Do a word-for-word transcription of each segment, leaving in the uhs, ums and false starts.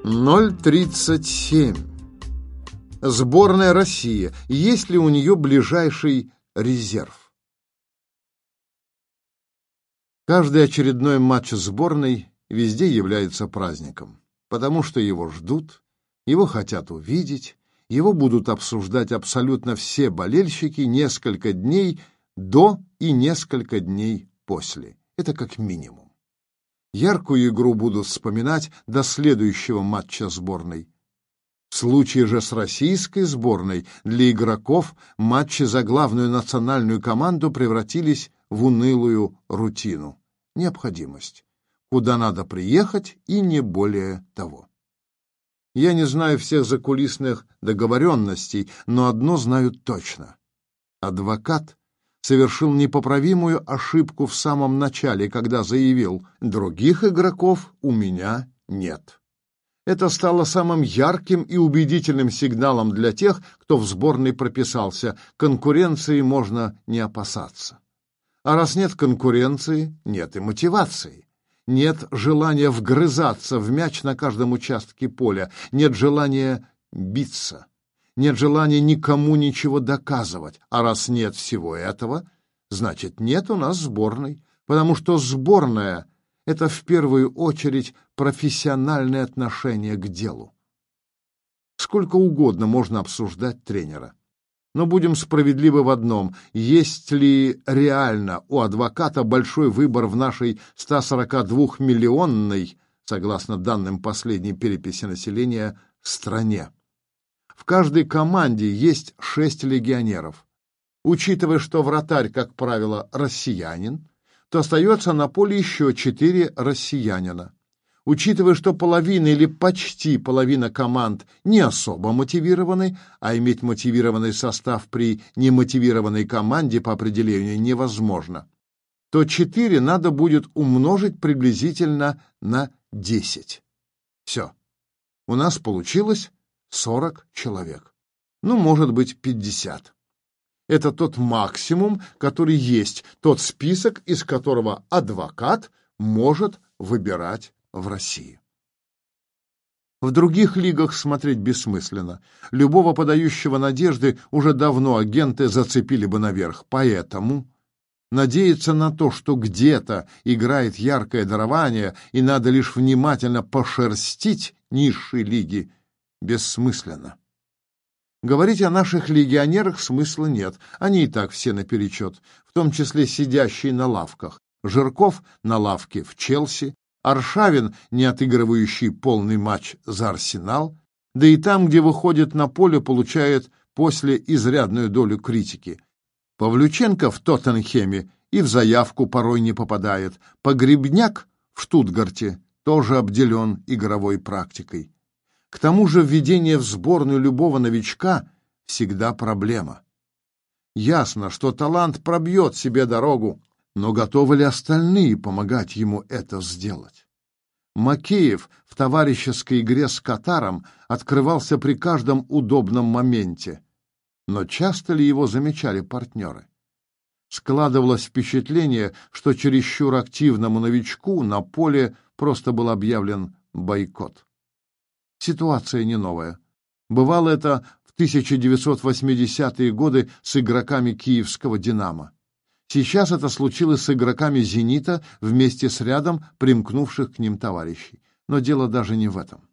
ноль тридцать семь. Сборная России. Есть ли у нее ближайший резерв? Каждый очередной матч сборной везде является праздником, потому что его ждут, его хотят увидеть, его будут обсуждать абсолютно все болельщики несколько дней до и несколько дней после. Это как минимум. Яркую игру будут вспоминать до следующего матча сборной. В случае же с российской сборной для игроков матчи за главную национальную команду превратились в унылую рутину. Необходимость. Куда надо приехать и не более того. Я не знаю всех закулисных договоренностей, но одно знаю точно. Адвокат совершил непоправимую ошибку в самом начале, когда заявил: «Других игроков у меня нет». Это стало самым ярким и убедительным сигналом для тех, кто в сборной прописался. Конкуренции можно не опасаться. А раз нет конкуренции, нет и мотивации. Нет желания вгрызаться в мяч на каждом участке поля, нет желания биться, нет желания никому ничего доказывать. А раз нет всего этого, значит, нет у нас сборной, потому что сборная — это в первую очередь профессиональное отношение к делу. Сколько угодно можно обсуждать тренера. Но будем справедливы в одном: есть ли реально у адвоката большой выбор в нашей ста сорока двухмиллионной, согласно данным последней переписи населения, стране? В каждой команде есть шесть легионеров. Учитывая, что вратарь, как правило, россиянин, то остается на поле еще четыре россиянина. Учитывая, что половина или почти половина команд не особо мотивированы, а иметь мотивированный состав при немотивированной команде по определению невозможно, то четыре надо будет умножить приблизительно на десять. Все. У нас получилось сорок человек. Ну, может быть, пятьдесят. Это тот максимум, который есть, тот список, из которого адвокат может выбирать в России. В других лигах смотреть бессмысленно. Любого подающего надежды уже давно агенты зацепили бы наверх. Поэтому надеяться на то, что где-то играет яркое дарование и надо лишь внимательно пошерстить низшие лиги, бессмысленно. Говорить о наших легионерах смысла нет. Они и так все наперечет, в том числе сидящие на лавках. Жирков на лавке в Челси, Аршавин, не отыгрывающий полный матч за Арсенал, да и там, где выходит на поле, получает после изрядную долю критики. Павлюченко в Тоттенхеме и в заявку порой не попадает. Погребняк в Штутгарте тоже обделен игровой практикой. К тому же введение в сборную любого новичка всегда проблема. Ясно, что талант пробьет себе дорогу, но готовы ли остальные помогать ему это сделать? Макеев в товарищеской игре с Катаром открывался при каждом удобном моменте, но часто ли его замечали партнеры? Складывалось впечатление, что чересчур активному новичку на поле просто был объявлен бойкот. Ситуация не новая. Бывало это в тысяча девятьсот восьмидесятые годы с игроками киевского «Динамо». Сейчас это случилось с игроками «Зенита» вместе с рядом примкнувших к ним товарищей. Но дело даже не в этом.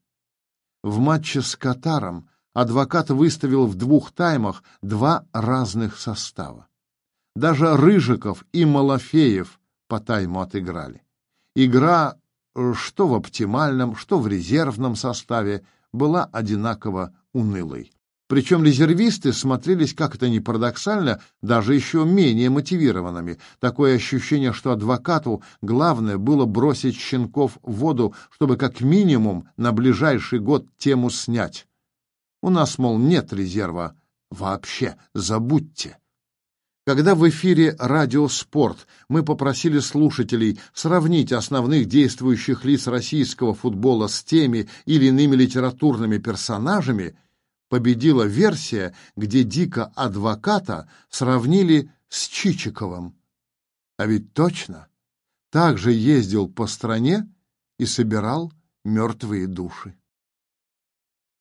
В матче с Катаром адвокат выставил в двух таймах два разных состава. Даже Рыжиков и Малафеев по тайму отыграли. Игра, что в оптимальном, что в резервном составе, была одинаково унылой. Причем резервисты смотрелись, как это ни парадоксально, даже еще менее мотивированными. Такое ощущение, что адвокату главное было бросить щенков в воду, чтобы как минимум на ближайший год тему снять. У нас, мол, нет резерва вообще, забудьте. Когда в эфире «Радио Спорт» мы попросили слушателей сравнить основных действующих лиц российского футбола с теми или иными литературными персонажами, победила версия, где дико адвоката сравнили с Чичиковым. А ведь точно, так же ездил по стране и собирал мертвые души.